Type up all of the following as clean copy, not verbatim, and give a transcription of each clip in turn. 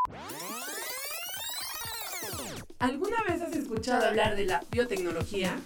¿Alguna vez has escuchado hablar de la biotecnología?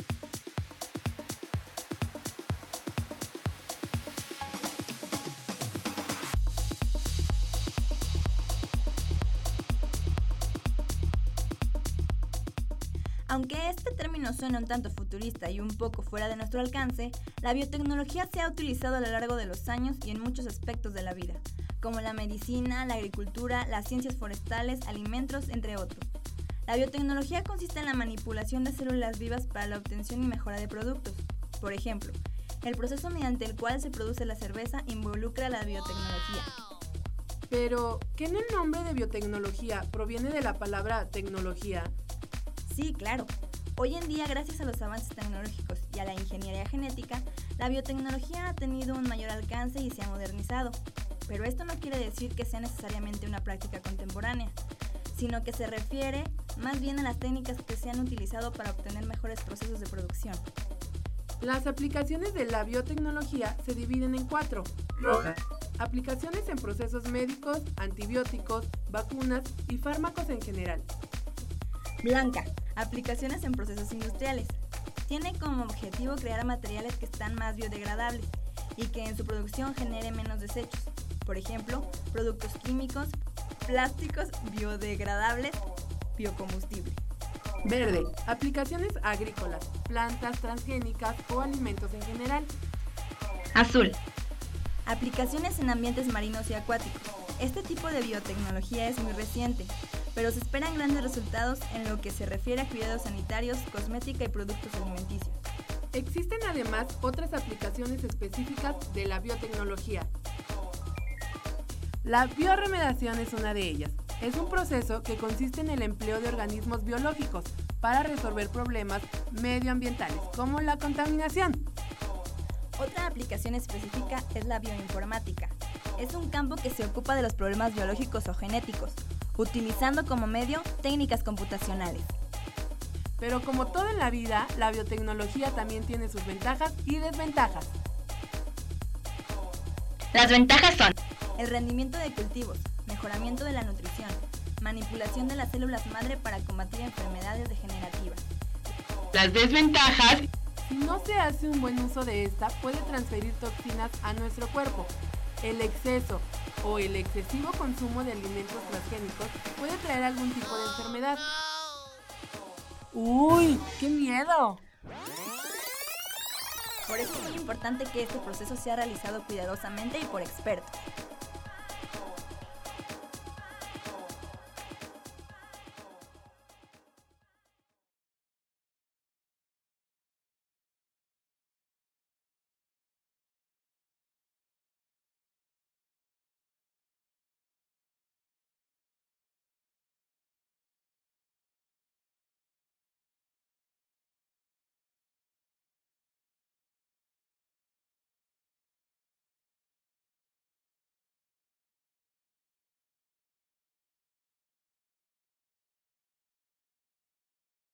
Aunque este término suena un tanto futurista y un poco fuera de nuestro alcance, la biotecnología se ha utilizado a lo largo de los años y en muchos aspectos de la vida, como la medicina, la agricultura, las ciencias forestales, alimentos, entre otros. La biotecnología consiste en la manipulación de células vivas para la obtención y mejora de productos. Por ejemplo, el proceso mediante el cual se produce la cerveza involucra la biotecnología. Pero, ¿qué en el nombre de biotecnología proviene de la palabra tecnología? Sí, claro. Hoy en día, gracias a los avances tecnológicos y a la ingeniería genética, la biotecnología ha tenido un mayor alcance y se ha modernizado. Pero esto no quiere decir que sea necesariamente una práctica contemporánea, sino que se refiere más bien a las técnicas que se han utilizado para obtener mejores procesos de producción. Las aplicaciones de la biotecnología se dividen en 4. Roja. Aplicaciones en procesos médicos, antibióticos, vacunas y fármacos en general. Blanca. Aplicaciones en procesos industriales. Tiene como objetivo crear materiales que están más biodegradables y que en su producción genere menos desechos. Por ejemplo, productos químicos, plásticos biodegradables, biocombustible. Verde. Aplicaciones agrícolas, plantas transgénicas o alimentos en general. Azul. Aplicaciones en ambientes marinos y acuáticos. Este tipo de biotecnología es muy reciente, pero se esperan grandes resultados en lo que se refiere a cuidados sanitarios, cosmética y productos alimenticios. Existen además otras aplicaciones específicas de la biotecnología. La bioremediación es una de ellas. Es un proceso que consiste en el empleo de organismos biológicos para resolver problemas medioambientales, como la contaminación. Otra aplicación específica es la bioinformática. Es un campo que se ocupa de los problemas biológicos o genéticos, utilizando como medio técnicas computacionales. Pero como todo en la vida, la biotecnología también tiene sus ventajas y desventajas. Las ventajas son el rendimiento de cultivos, mejoramiento de la nutrición, manipulación de las células madre para combatir enfermedades degenerativas. las desventajas. Si no se hace un buen uso de esta, puede transferir toxinas a nuestro cuerpo. El exceso o el excesivo consumo de alimentos transgénicos puede traer algún tipo de enfermedad. ¡Uy! ¡Qué miedo! Por eso es muy importante que este proceso sea realizado cuidadosamente y por expertos.